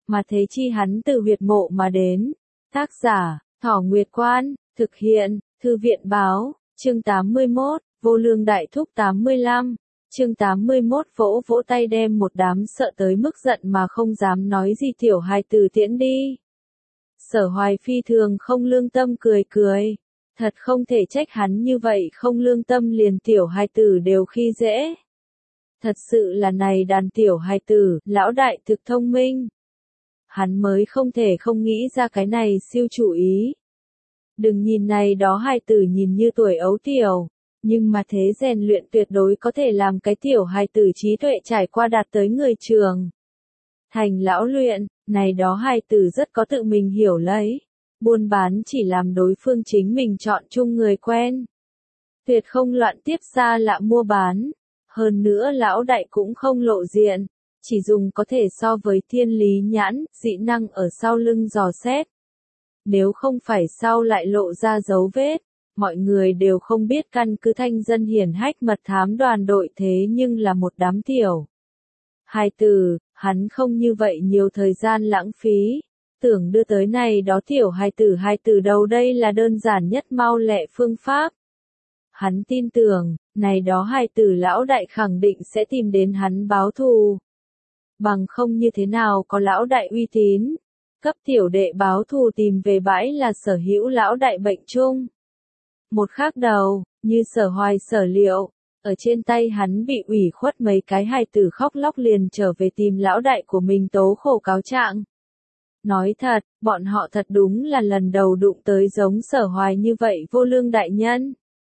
mà thế chi hắn từ huyệt mộ mà đến. Tác giả, Thỏ Nguyệt Quan, thực hiện, Thư viện báo, chương 81, Vô Lương Đại Thúc 85. Chương 81 vỗ vỗ tay đem một đám sợ tới mức giận mà không dám nói gì tiểu hài tử tiễn đi. Sở Hoài phi thường không lương tâm cười cười. Thật không thể trách hắn như vậy không lương tâm liền tiểu hài tử đều khi dễ. Thật sự là này đàn tiểu hài tử, lão đại thực thông minh. Hắn mới không thể không nghĩ ra cái này siêu chủ ý. Đừng nhìn này đó hài tử nhìn như tuổi ấu tiểu, nhưng mà thế rèn luyện tuyệt đối có thể làm cái tiểu hài tử trí tuệ trải qua đạt tới người trường. Thành lão luyện, này đó hài tử rất có tự mình hiểu lấy. Buôn bán chỉ làm đối phương chính mình chọn chung người quen. Tuyệt không loạn tiếp xa lạ mua bán. Hơn nữa lão đại cũng không lộ diện. Chỉ dùng có thể so với thiên lý nhãn, dị năng ở sau lưng dò xét. Nếu không phải sau lại lộ ra dấu vết, mọi người đều không biết căn cứ thanh dân hiển hách mật thám đoàn đội thế nhưng là một đám tiểu hài tử, hắn không như vậy nhiều thời gian lãng phí. Tưởng đưa tới này đó tiểu hài tử đầu đây là đơn giản nhất mau lẹ phương pháp. Hắn tin tưởng, này đó hài tử lão đại khẳng định sẽ tìm đến hắn báo thù. Bằng không như thế nào có lão đại uy tín. Cấp tiểu đệ báo thù tìm về bãi là sở hữu lão đại bệnh chung. Một khác đầu, như Sở Hoài sở liệu, ở trên tay hắn bị ủy khuất mấy cái hài tử khóc lóc liền trở về tìm lão đại của mình tố khổ cáo trạng. Nói thật, bọn họ thật đúng là lần đầu đụng tới giống Sở Hoài như vậy vô lương đại nhân.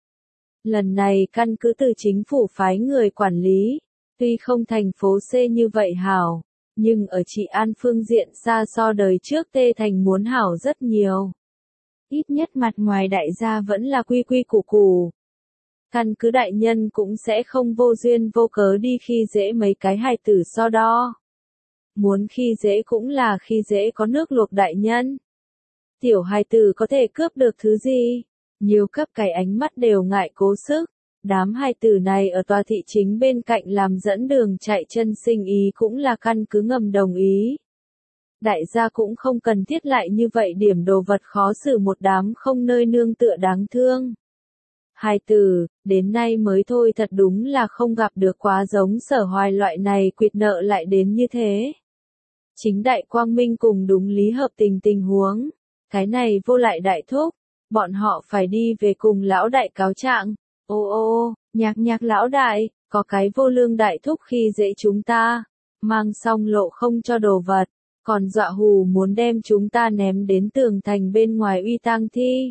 Lần này căn cứ từ chính phủ phái người quản lý, tuy không thành phố C như vậy hảo, nhưng ở trị an phương diện xa so đời trước Tê Thành muốn hảo rất nhiều. Ít nhất mặt ngoài đại gia vẫn là quy quy củ củ. Căn cứ đại nhân cũng sẽ không vô duyên vô cớ đi khi dễ mấy cái hài tử so đo. Muốn khi dễ cũng là khi dễ có nước luộc đại nhân. Tiểu hài tử có thể cướp được thứ gì? Nhiều cấp cái ánh mắt đều ngại cố sức. Đám hài tử này ở tòa thị chính bên cạnh làm dẫn đường chạy chân sinh ý cũng là căn cứ ngầm đồng ý. Đại gia cũng không cần thiết lại như vậy điểm đồ vật khó xử một đám không nơi nương tựa đáng thương. Hài tử, đến nay mới thôi thật đúng là không gặp được quá giống Sở Hoài loại này quyệt nợ lại đến như thế. Chính đại quang minh cùng đúng lý hợp tình huống. Cái này vô lại đại thúc. Bọn họ phải đi về cùng lão đại cáo trạng. Ô, nhạc lão đại, có cái vô lương đại thúc khi dễ chúng ta. Mang xong lộ không cho đồ vật. Còn dọa hù muốn đem chúng ta ném đến tường thành bên ngoài uy tang thi.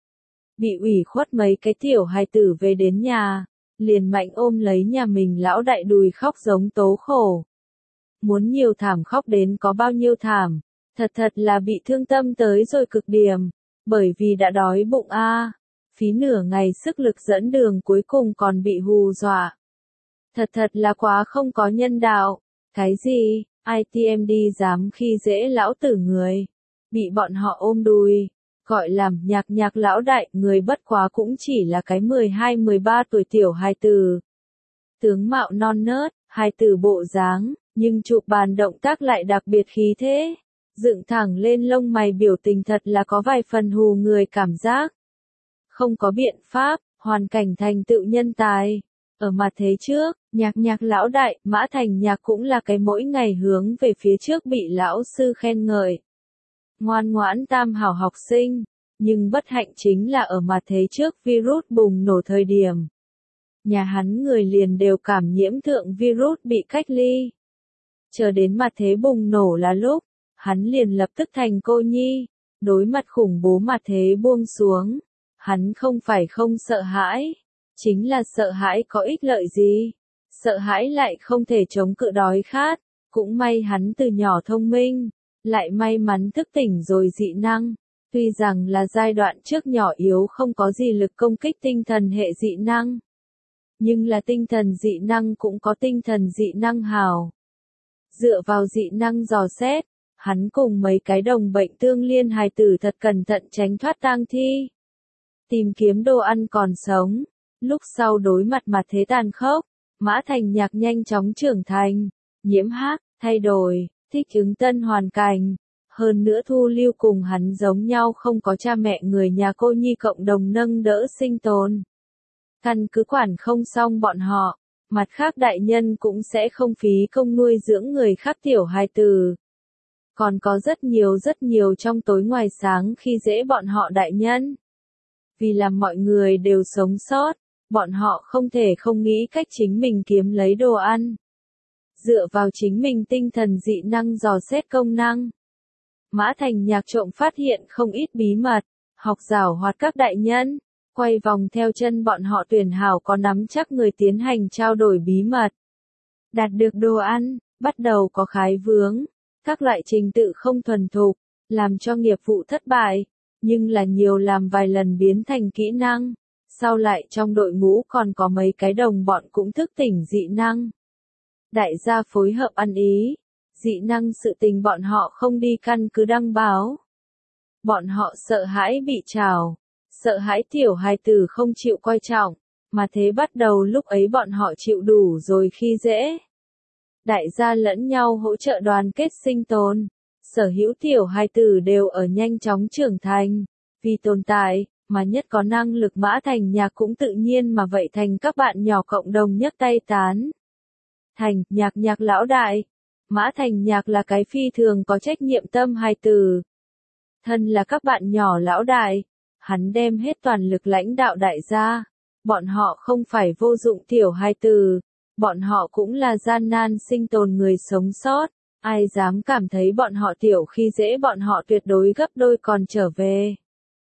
Bị ủy khuất mấy cái tiểu hài tử về đến nhà. Liền mạnh ôm lấy nhà mình lão đại đùi khóc giống tố khổ. Muốn nhiều thảm khóc đến có bao nhiêu thảm, thật là bị thương tâm tới rồi cực điểm, bởi vì đã đói bụng phí nửa ngày sức lực dẫn đường cuối cùng còn bị hù dọa. Thật là quá không có nhân đạo, cái gì, ITMD dám khi dễ lão tử người, bị bọn họ ôm đùi, gọi làm nhạc lão đại, người bất quá cũng chỉ là cái 12-13 tuổi tiểu hài tử. Tướng mạo non nớt, hài tử bộ dáng. Nhưng chụp bàn động tác lại đặc biệt khí thế, dựng thẳng lên lông mày biểu tình thật là có vài phần hù người cảm giác. Không có biện pháp, hoàn cảnh thành tựu nhân tài. Ở mặt thế trước, nhạc lão đại, Mã Thành Nhạc cũng là cái mỗi ngày hướng về phía trước bị lão sư khen ngợi. Ngoan ngoãn tam hảo học sinh, nhưng bất hạnh chính là ở mặt thế trước virus bùng nổ thời điểm. Nhà hắn người liền đều cảm nhiễm thượng virus bị cách ly. Chờ đến mặt thế bùng nổ là lúc, hắn liền lập tức thành cô nhi, đối mặt khủng bố mặt thế buông xuống. Hắn không phải không sợ hãi, chính là sợ hãi có ích lợi gì, sợ hãi lại không thể chống cự đói khát, cũng may hắn từ nhỏ thông minh, lại may mắn thức tỉnh rồi dị năng. Tuy rằng là giai đoạn trước nhỏ yếu không có gì lực công kích tinh thần hệ dị năng, nhưng là tinh thần dị năng cũng có tinh thần dị năng hào. Dựa vào dị năng dò xét, hắn cùng mấy cái đồng bệnh tương liên hài tử thật cẩn thận tránh thoát tang thi. Tìm kiếm đồ ăn còn sống. Lúc sau đối mặt mặt thế tàn khốc, Mã Thành Nhạc nhanh chóng trưởng thành, nhiễm hắc, thay đổi, thích ứng tân hoàn cảnh. Hơn nữa Thu Lưu cùng hắn giống nhau không có cha mẹ người nhà cô nhi cộng đồng nâng đỡ sinh tồn. Căn cứ quản không xong bọn họ, mặt khác đại nhân cũng sẽ không phí công nuôi dưỡng người khác tiểu hài tử. Còn có rất nhiều trong tối ngoài sáng khi dễ bọn họ đại nhân. Vì làm mọi người đều sống sót, bọn họ không thể không nghĩ cách chính mình kiếm lấy đồ ăn. Dựa vào chính mình tinh thần dị năng dò xét công năng. Mã Thành Nhạc trộm phát hiện không ít bí mật, học giảo hoạt các đại nhân, quay vòng theo chân bọn họ tuyển hảo có nắm chắc người tiến hành trao đổi bí mật. Đạt được đồ ăn, bắt đầu có khái vướng, các loại trình tự không thuần thục, làm cho nghiệp vụ thất bại, nhưng là nhiều làm vài lần biến thành kỹ năng. Sau lại trong đội ngũ còn có mấy cái đồng bọn cũng thức tỉnh dị năng. Đại gia phối hợp ăn ý, dị năng sự tình bọn họ không đi căn cứ đăng báo. Bọn họ sợ hãi bị trào, sợ hãi tiểu hài tử không chịu coi trọng, mà thế bắt đầu lúc ấy bọn họ chịu đủ rồi khi dễ. Đại gia lẫn nhau hỗ trợ đoàn kết sinh tồn, sở hữu tiểu hài tử đều ở nhanh chóng trưởng thành, vì tồn tại, mà nhất có năng lực Mã Thành Nhạc cũng tự nhiên mà vậy thành các bạn nhỏ cộng đồng nhấc tay tán. Thành, nhạc lão đại. Mã Thành Nhạc là cái phi thường có trách nhiệm tâm hài tử. Thân là các bạn nhỏ lão đại, hắn đem hết toàn lực lãnh đạo đại gia. Bọn họ không phải vô dụng tiểu hài tử, bọn họ cũng là gian nan sinh tồn người sống sót. Ai dám cảm thấy bọn họ tiểu khi dễ bọn họ tuyệt đối gấp đôi còn trở về.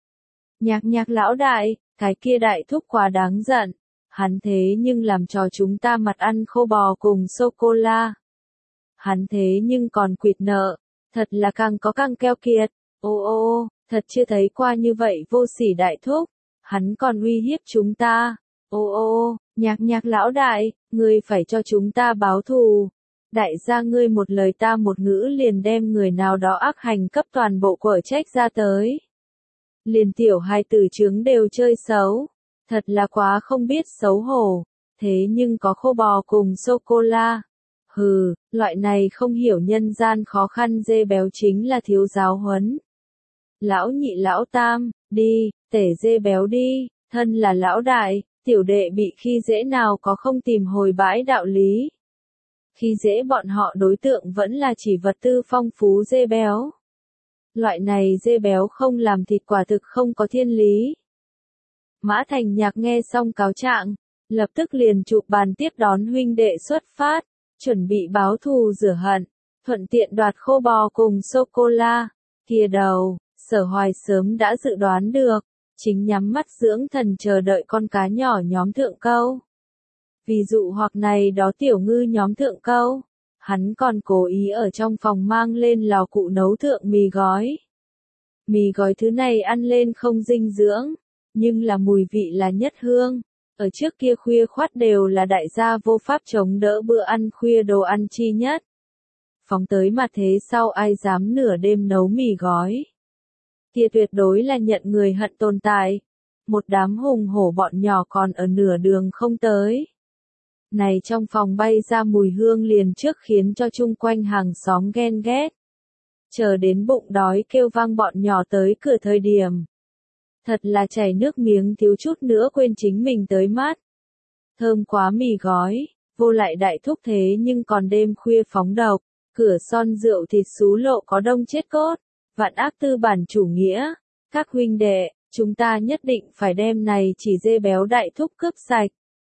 Nhạc lão đại, cái kia đại thúc quá đáng giận. Hắn thế nhưng làm cho chúng ta mặt ăn khô bò cùng sô-cô-la. Hắn thế nhưng còn quỵt nợ. Thật là càng có càng keo kiệt. Ô, thật chưa thấy qua như vậy vô sỉ đại thúc. Hắn còn uy hiếp chúng ta. Ô, nhạc lão đại, ngươi phải cho chúng ta báo thù. Đại gia ngươi một lời ta một ngữ liền đem người nào đó ác hành cấp toàn bộ quở trách ra tới. Liền tiểu hài tử trứng đều chơi xấu. Thật là quá không biết xấu hổ. Thế nhưng có khô bò cùng sô-cô-la. Hừ, loại này không hiểu nhân gian khó khăn dê béo chính là thiếu giáo huấn. Lão nhị lão tam, đi, tể dê béo đi, thân là lão đại, tiểu đệ bị khi dễ nào có không tìm hồi bãi đạo lý. Khi dễ bọn họ đối tượng vẫn là chỉ vật tư phong phú dê béo. Loại này dê béo không làm thịt quả thực không có thiên lý. Mã Thành Nhạc nghe xong cáo trạng, lập tức liền chụp bàn tiếp đón huynh đệ xuất phát, chuẩn bị báo thù rửa hận, thuận tiện đoạt khô bò cùng sô-cô-la. Kia đầu, Sở Hoài sớm đã dự đoán được, chính nhắm mắt dưỡng thần chờ đợi con cá nhỏ nhóm thượng câu. Ví dụ hoặc này đó tiểu ngư nhóm thượng câu, hắn còn cố ý ở trong phòng mang lên lò cụ nấu thượng mì gói. Mì gói thứ này ăn lên không dinh dưỡng, nhưng là mùi vị là nhất hương. Ở trước kia khuya khoắt đều là đại gia vô pháp chống đỡ bữa ăn khuya đồ ăn chi nhất. Phóng tới mà thế sau ai dám nửa đêm nấu mì gói. Kia tuyệt đối là nhận người hận tồn tại. Một đám hùng hổ bọn nhỏ còn ở nửa đường không tới. Này trong phòng bay ra mùi hương liền trước khiến cho chung quanh hàng xóm ghen ghét. Chờ đến bụng đói kêu vang bọn nhỏ tới cửa thời điểm. Thật là chảy nước miếng thiếu chút nữa quên chính mình tới mát. Thơm quá mì gói, vô lại đại thúc thế nhưng còn đêm khuya phóng độc, cửa son rượu thịt xú lộ có đông chết cốt, vạn ác tư bản chủ nghĩa. Các huynh đệ, chúng ta nhất định phải đem này chỉ dê béo đại thúc cướp sạch.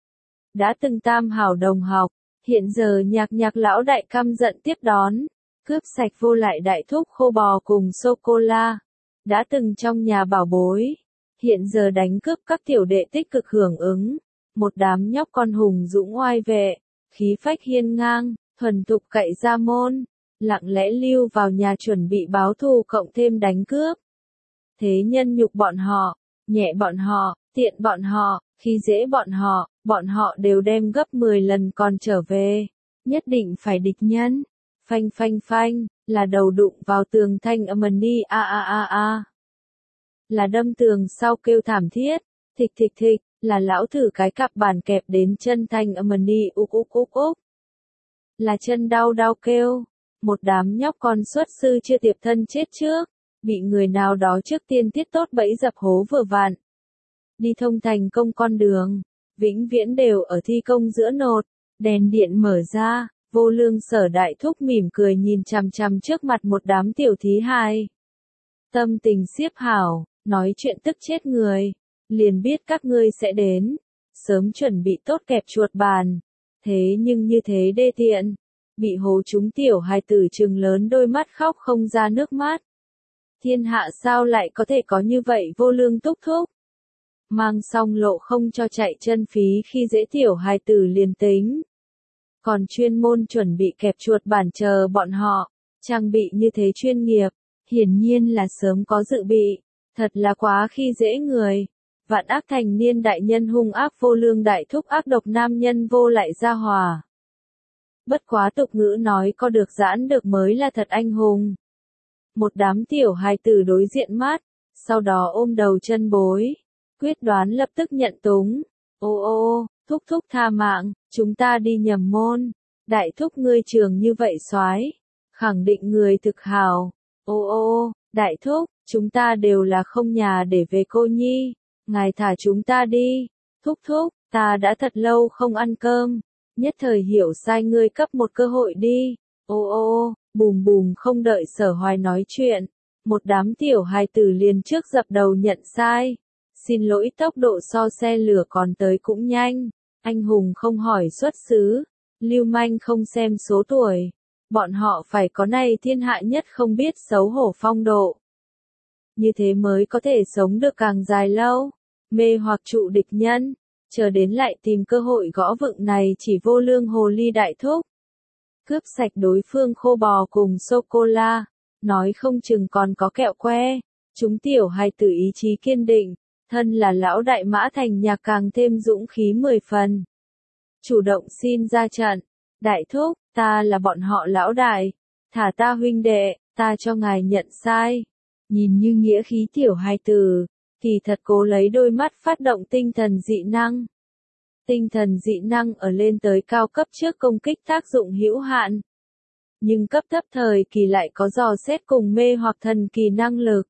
Đã từng tam hảo đồng học, hiện giờ nhạc lão đại căm giận tiếp đón, cướp sạch vô lại đại thúc khô bò cùng sô-cô-la. Đã từng trong nhà bảo bối, hiện giờ đánh cướp các tiểu đệ tích cực hưởng ứng, một đám nhóc con hùng dũng oai vệ, khí phách hiên ngang, thuần thục cậy ra môn, lặng lẽ lưu vào nhà chuẩn bị báo thù cộng thêm đánh cướp. Thế nhân nhục bọn họ, nhẹ bọn họ, tiện bọn họ, khi dễ bọn họ đều đem gấp 10 lần còn trở về, nhất định phải địch nhân. Phanh, là đầu đụng vào tường thanh âm ni a. Là đâm tường sau kêu thảm thiết, thịch, là lão thử cái cặp bàn kẹp đến chân thanh âm ni úc. Là chân đau kêu, Một đám nhóc con xuất sư chưa tiệp thân chết trước, bị người nào đó trước tiên thiết tốt bẫy dập hố vừa vặn. Đi thông thành công con đường, vĩnh viễn đều ở thi công giữa nột, đèn điện mở ra, Vô Lương Sở đại thúc mỉm cười nhìn chằm chằm trước mặt một đám tiểu thí hài. Tâm tình xiếp hảo, nói chuyện tức chết người, liền biết các ngươi sẽ đến, sớm chuẩn bị tốt kẹp chuột bàn. Thế nhưng như thế đê tiện, bị hố chúng tiểu hài tử trừng lớn đôi mắt khóc không ra nước mắt. Thiên hạ sao lại có thể có như vậy Vô Lương thúc thúc? Mang xong lộ không cho chạy chân phí khi dễ tiểu hài tử liền tính. Còn chuyên môn chuẩn bị kẹp chuột bản chờ bọn họ, trang bị như thế chuyên nghiệp, hiển nhiên là sớm có dự bị, thật là quá khi dễ người. Vạn ác thành niên đại nhân hung ác Vô Lương đại thúc ác độc nam nhân vô lại gia hòa. Bất quá tục ngữ nói có được giãn được mới là thật anh hùng. Một đám tiểu hài tử đối diện mát, sau đó ôm đầu chân bối, quyết đoán lập tức nhận túng. Ô, thúc thúc tha mạng, chúng ta đi nhầm môn. Đại thúc ngươi trường như vậy soái, khẳng định người thực hào. Ô, đại thúc, chúng ta đều là không nhà để về cô nhi, ngài thả chúng ta đi. Thúc thúc, ta đã thật lâu không ăn cơm, nhất thời hiểu sai ngươi cấp một cơ hội đi. Ô, bùm bùm không đợi Sở Hoài nói chuyện, một đám tiểu hài tử liền trước dập đầu nhận sai. Xin lỗi tốc độ so xe lửa còn tới cũng nhanh, anh hùng không hỏi xuất xứ, lưu manh không xem số tuổi, bọn họ phải có này thiên hạ nhất không biết xấu hổ phong độ. Như thế mới có thể sống được càng dài lâu, mê hoặc trụ địch nhân, chờ đến lại tìm cơ hội gõ vựng này chỉ Vô Lương hồ ly đại thúc. Cướp sạch đối phương khô bò cùng sô-cô-la, nói không chừng còn có kẹo que, chúng tiểu hài tử ý chí kiên định. Thân là lão đại mã thành nhà càng thêm dũng khí 10 phần. Chủ động xin ra trận. Đại thúc, ta là bọn họ lão đại. Thả ta huynh đệ, ta cho ngài nhận sai. Nhìn như nghĩa khí tiểu hài tử, kỳ thật cố lấy đôi mắt phát động tinh thần dị năng. Tinh thần dị năng ở lên tới cao cấp trước công kích tác dụng hữu hạn. Nhưng cấp thấp thời kỳ lại có dò xét cùng mê hoặc thần kỳ năng lực.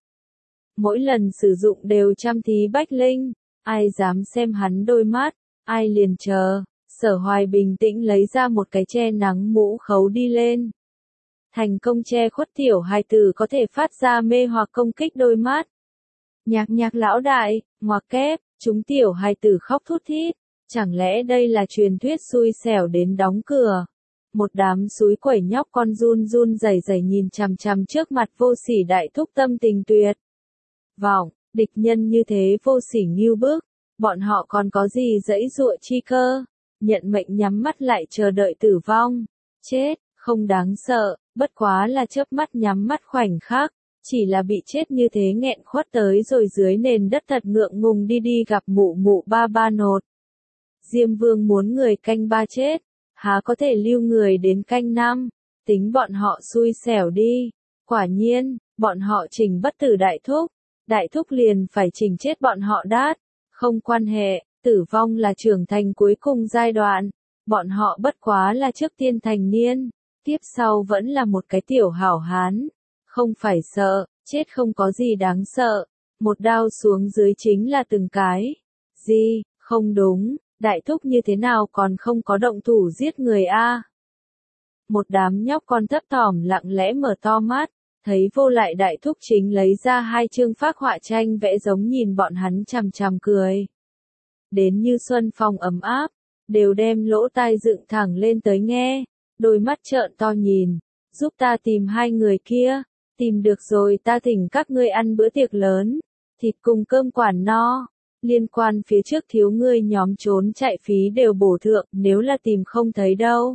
Mỗi lần sử dụng đều trăm thí bách linh, ai dám xem hắn đôi mắt, ai liền chờ. Sở Hoài bình tĩnh lấy ra một cái che nắng mũ khấu đi lên. Thành công che khuất tiểu hài tử có thể phát ra mê hoặc công kích đôi mắt. Nhạc lão đại, ngoặc kép, chúng tiểu hài tử khóc thút thít, chẳng lẽ đây là truyền thuyết xui xẻo đến đóng cửa. Một đám súi quẩy nhóc con run run rẩy rẩy nhìn chằm chằm trước mặt vô sỉ đại thúc tâm tình tuyệt vọng, địch nhân như thế vô sỉ nghiêu bức, bọn họ còn có gì dãy dụa chi cơ, nhận mệnh nhắm mắt lại chờ đợi tử vong, chết, không đáng sợ, bất quá là chớp mắt nhắm mắt khoảnh khắc, chỉ là bị chết như thế nghẹn khuất tới rồi dưới nền đất thật ngượng ngùng đi gặp mụ mụ ba nột. Diêm Vương muốn người canh ba chết, há có thể lưu người đến canh năm, tính bọn họ xui xẻo đi, quả nhiên, bọn họ trình bất tử đại thúc liền phải chỉnh chết bọn họ đát, không quan hệ, tử vong là trưởng thành cuối cùng giai đoạn, bọn họ bất quá là trước tiên thành niên, tiếp sau vẫn là một cái tiểu hảo hán, không phải sợ, chết không có gì đáng sợ, một đao xuống dưới chính là từng cái, gì, không đúng, đại thúc như thế nào còn không có động thủ giết người a? Một đám nhóc con thấp thỏm lặng lẽ mở to mắt. Thấy vô lại đại thúc chính lấy ra hai chương phác họa tranh vẽ giống nhìn bọn hắn chằm chằm cười. Đến như xuân phong ấm áp, đều đem lỗ tai dựng thẳng lên tới nghe, đôi mắt trợn to nhìn, giúp ta tìm hai người kia, tìm được rồi ta thỉnh các ngươi ăn bữa tiệc lớn, thịt cùng cơm quản no, liên quan phía trước thiếu ngươi nhóm trốn chạy phí đều bổ thượng, nếu là tìm không thấy đâu.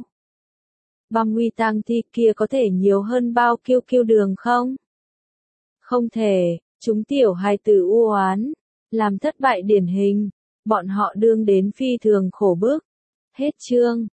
Băm nguy tang thi kia có thể nhiều hơn bao kiêu đường không? Không thể, chúng tiểu hài tử u oán, làm thất bại điển hình, bọn họ đương đến phi thường khổ bức. Hết chương.